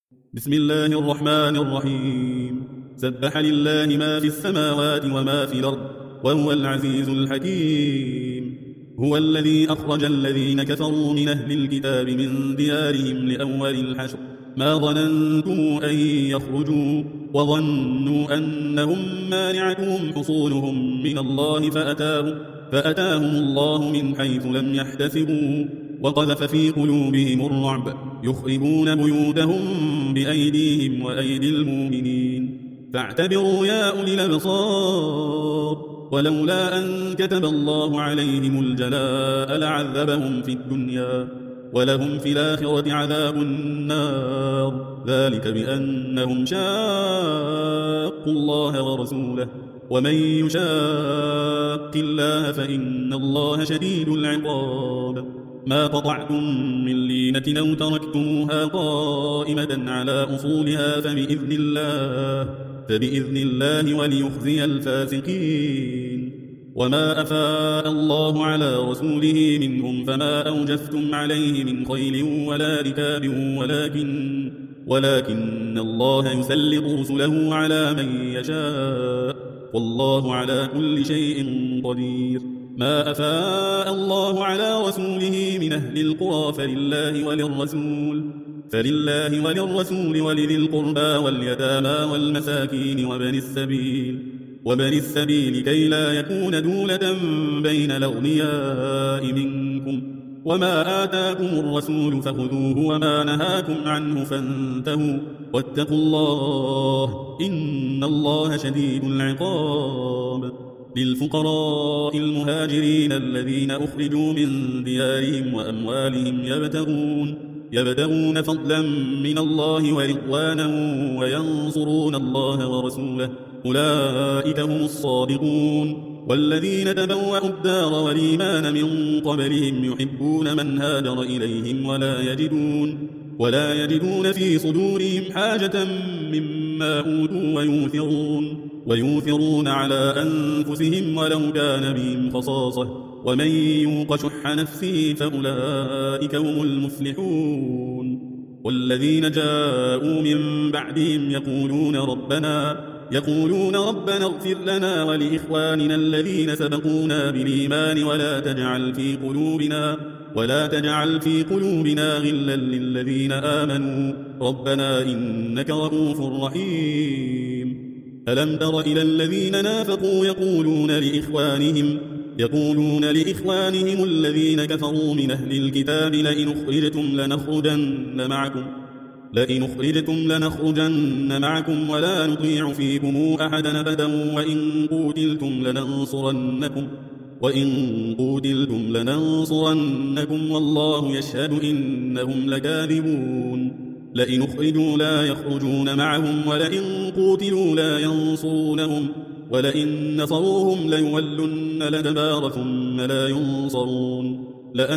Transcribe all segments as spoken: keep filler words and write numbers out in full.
بسم الله الرحمن الرحيم. سبح لله ما في السماوات وما في الأرض وهو العزيز الحكيم. هو الذي أخرج الذين كفروا من أهل الكتاب من ديارهم لأول الحشر ما ظننتم أن يخرجوا وظنوا أنهم مانعتهم حصولهم من الله فأتاهم, فأتاهم الله من حيث لم يحتسبوا وقذف في قلوبهم الرعب يخربون بيوتهم بأيديهم وأيدي المؤمنين فاعتبروا يا أولي الأبصار. ولولا أن كتب الله عليهم الجلاء لعذبهم في الدنيا ولهم في الآخرة عذاب النار ذلك بأنهم شاقوا الله ورسوله ومن يشاق الله فإن الله شديد العقاب. ما قطعتم من لينة أو تركتموها قائمة على أصولها فبإذن الله, فبإذن الله وليخزي الفاسقين. وما أفاء الله على رسوله منهم فما أوجفتم عليه من خيل ولا ركاب ولكن, ولكن الله يسلط رسله على من يشاء والله على كل شيء قدير. ما أفاء الله على رسوله من أهل القرى فلله وللرسول, فلله وللرسول ولذي القربى واليتامى والمساكين وبن السبيل, وبن السبيل كي لا يكون دولة بين الأغنياء منكم. وما آتاكم الرسول فخذوه وما نهاكم عنه فانتهوا واتقوا الله إن الله شديد العقاب. للفقراء المهاجرين الذين أخرجوا من ديارهم وأموالهم يبتغون, يبتغون فضلا من الله ورضوانا وينصرون الله ورسوله أولئك هم الصادقون. والذين تبوأوا الدار والإيمان من قبلهم يحبون من هاجر إليهم ولا يجدون, ولا يجدون في صدورهم حاجة مما أوتوا ويؤثرون, ويؤثرون على أنفسهم ولو كان بهم خصاصة ومن يوق شح نفسه فأولئك هم المفلحون. والذين جاءوا من بعدهم يقولون ربنا يقولون ربنا اغفر لنا ولإخواننا الذين سبقونا بالإيمان ولا تجعل في قلوبنا ولا تجعل في قلوبنا غلا للذين آمنوا ربنا إنك رؤوف رحيم. ألم تر إلى الذين نافقوا يقولون لإخوانهم يقولون لإخوانهم الذين كفروا من أهل الكتاب لئن أخرجتم لنخرجن معكم لئن أخرجتم لنخرجن معكم ولا نطيع فيكم أحدا أبدا وإن قوتلتم لننصرنكم وإن قوتلتم لننصرنكم والله يشهد إنهم لكاذبون. لئن أخرجوا لا يخرجون معهم ولئن قوتلوا لا ينصرونهم ولئن نصروهم ليولن الأدبار ثم لا ينصرون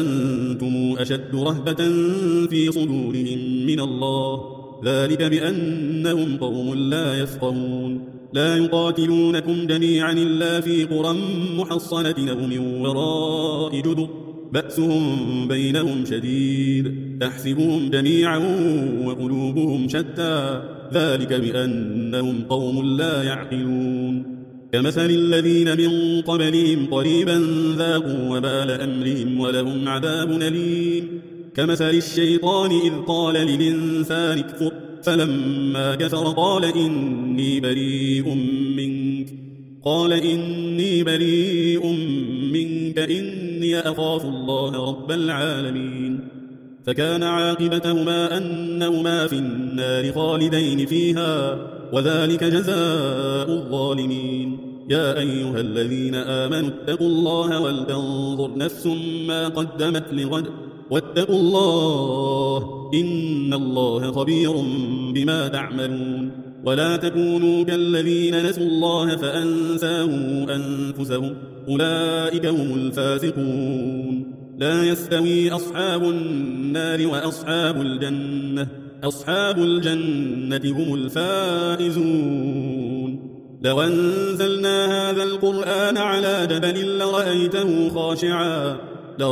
لأنتم أشد رهبة في صدورهم من الله ذلك بأنهم قوم لا يفقهون. لا يقاتلونكم جميعا إلا في قرى محصنة أو من وراء جدر بأسهم بينهم شديد تحسبهم جميعا وقلوبهم شتى ذلك بأنهم قوم لا يعقلون. كمثل الذين من قبلهم قريبا ذاقوا وبال أمرهم ولهم عذاب أليم. كمثل الشيطان إذ قال للإنسان اكفر فلما كفر قال إني بريء منك قال إني بريء منك إني أخاف الله رب العالمين. فكان عاقبتهما أنهما في النار خالدين فيها وذلك جزاء الظالمين. يا أيها الذين آمنوا اتقوا الله ولتنظر نفس ما قدمت لغد واتقوا الله إن الله خبير بما تعملون. ولا تكونوا كالذين نسوا الله فأنساهم أنفسهم أولئك هم الفاسقون. لا يستوي أصحاب النار وأصحاب الجنة أصحاب الجنة هم الفائزون. لو أنزلنا هذا القرآن على جبل لرأيته خاشعا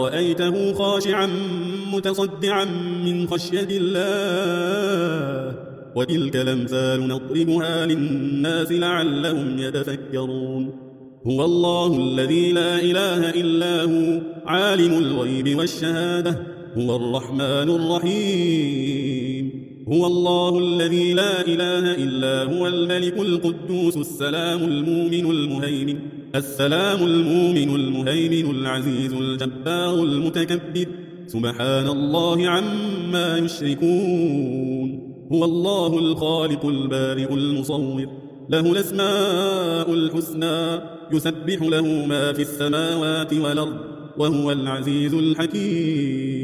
لرأيته خاشعا متصدعا من خشية الله وتلك الأمثال نضربها للناس لعلهم يتفكرون هو الله الذي لا إله إلا هو عالم الغيب والشهادة هو الرحمن الرحيم هو الله الذي لا إله إلا هو الملك القدوس السلام المؤمن المهيمن السلام المؤمن المهيمن العزيز الجبار المتكبر سبحان الله عما يشركون هو الله الخالق البارئ المصور له الأسماء الحسنى يسبح له ما في السماوات والأرض وهو العزيز الحكيم